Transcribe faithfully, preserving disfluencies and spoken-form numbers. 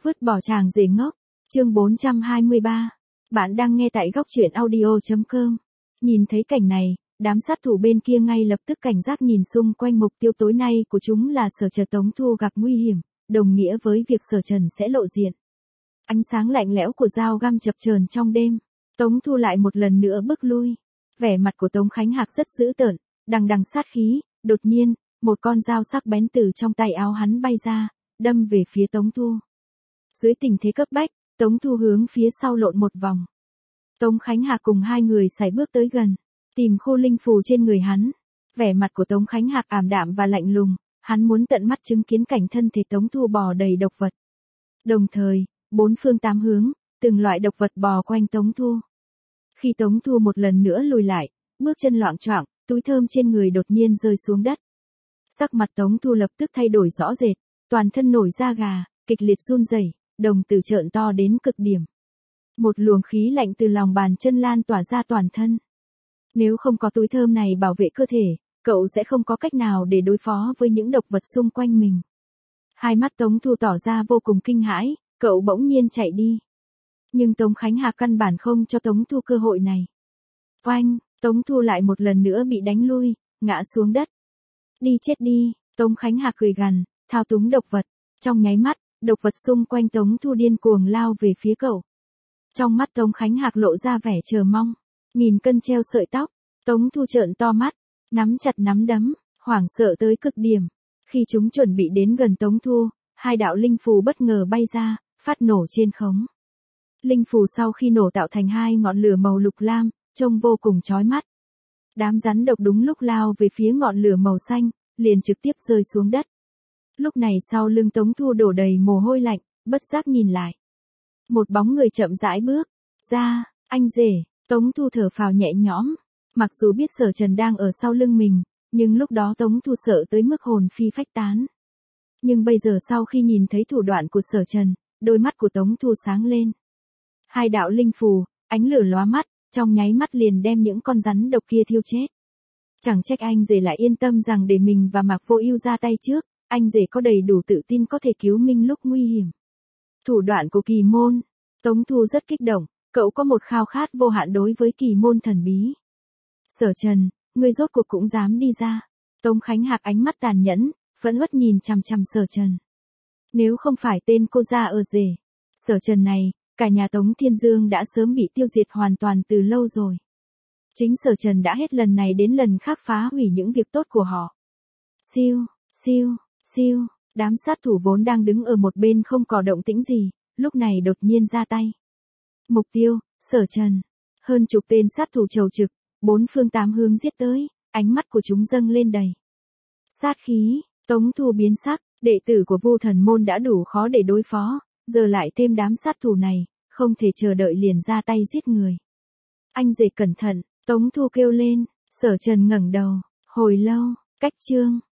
Vứt bỏ chàng rể ngốc, chương bốn trăm hai mươi ba. Bạn đang nghe tại góc truyện audio chấm com. Nhìn thấy cảnh này, đám sát thủ bên kia ngay lập tức cảnh giác nhìn xung quanh. Mục tiêu tối nay của chúng là Sở Trần. Tống Thu gặp nguy hiểm, đồng nghĩa với việc Sở Trần sẽ lộ diện. Ánh sáng lạnh lẽo của dao găm chập chờn trong đêm, Tống Thu lại một lần nữa bước lui. Vẻ mặt của Tống Khánh Hạc rất dữ tợn, đằng đằng sát khí. Đột nhiên, một con dao sắc bén từ trong tay áo hắn bay ra, đâm về phía Tống Thu. Dưới tình thế cấp bách, Tống Thu hướng phía sau lộn một vòng. Tống Khánh Hạc cùng hai người sải bước tới gần, tìm khô linh phù trên người hắn. Vẻ mặt của Tống Khánh Hạc ảm đạm và lạnh lùng, hắn muốn tận mắt chứng kiến cảnh thân thể Tống Thu bò đầy độc vật. Đồng thời, bốn phương tám hướng, từng loại độc vật bò quanh Tống Thu. Khi Tống Thu một lần nữa lùi lại, bước chân loạng choạng, túi thơm trên người đột nhiên rơi xuống đất. Sắc mặt Tống Thu lập tức thay đổi rõ rệt, toàn thân nổi da gà, kịch liệt run rẩy, đồng tử trợn to đến cực điểm. Một luồng khí lạnh từ lòng bàn chân lan tỏa ra toàn thân. Nếu không có túi thơm này bảo vệ cơ thể, cậu sẽ không có cách nào để đối phó với những độc vật xung quanh mình. Hai mắt Tống Thu tỏ ra vô cùng kinh hãi, cậu bỗng nhiên chạy đi. Nhưng Tống Khánh Hạc căn bản không cho Tống Thu cơ hội này. Oanh, Tống Thu lại một lần nữa bị đánh lui, ngã xuống đất. Đi chết đi, Tống Khánh Hạc cười gằn, thao túng độc vật. Trong nháy mắt, độc vật xung quanh Tống Thu điên cuồng lao về phía cậu. Trong mắt Tống Khánh Hạc lộ ra vẻ chờ mong. Nghìn cân treo sợi tóc, Tống Thu trợn to mắt, nắm chặt nắm đấm, hoảng sợ tới cực điểm. Khi chúng chuẩn bị đến gần Tống Thu, hai đạo linh phù bất ngờ bay ra, phát nổ trên không. Linh phù sau khi nổ tạo thành hai ngọn lửa màu lục lam, trông vô cùng chói mắt. Đám rắn độc đúng lúc lao về phía ngọn lửa màu xanh, liền trực tiếp rơi xuống đất. Lúc này sau lưng Tống Thu đổ đầy mồ hôi lạnh, bất giác nhìn lại. Một bóng người chậm rãi bước ra, anh rể. Tống Thu thở phào nhẹ nhõm. Mặc dù biết Sở Trần đang ở sau lưng mình, nhưng lúc đó Tống Thu sợ tới mức hồn phi phách tán. Nhưng bây giờ sau khi nhìn thấy thủ đoạn của Sở Trần, đôi mắt của Tống Thu sáng lên. Hai đạo linh phù, ánh lửa lóa mắt, trong nháy mắt liền đem những con rắn độc kia thiêu chết. Chẳng trách anh rể lại yên tâm rằng để mình và Mạc Vô Ưu ra tay trước, anh rể có đầy đủ tự tin có thể cứu Minh lúc nguy hiểm. Thủ đoạn của kỳ môn, Tống Thu rất kích động, cậu có một khao khát vô hạn đối với kỳ môn thần bí. Sở Trần, ngươi rốt cuộc cũng dám đi ra. Tống Khánh Hạc ánh mắt tàn nhẫn, phẫn uất nhìn chằm chằm Sở Trần. Nếu không phải tên cô gia ở rể, Sở Trần này, cả nhà Tống Thiên Dương đã sớm bị tiêu diệt hoàn toàn từ lâu rồi. Chính Sở Trần đã hết lần này đến lần khác phá hủy những việc tốt của họ. Siêu, siêu, siêu, đám sát thủ vốn đang đứng ở một bên không có động tĩnh gì, lúc này đột nhiên ra tay. Mục tiêu, Sở Trần. Hơn chục tên sát thủ chầu trực, bốn phương tám hướng giết tới, ánh mắt của chúng dâng lên đầy sát khí. Tống Thu biến sắc, đệ tử của Vu Thần môn đã đủ khó để đối phó, giờ lại thêm đám sát thủ này, không thể chờ đợi liền ra tay giết người. Anh rể cẩn thận, Tống Thu kêu lên. Sở Trần ngẩng đầu, hồi lâu, cách chương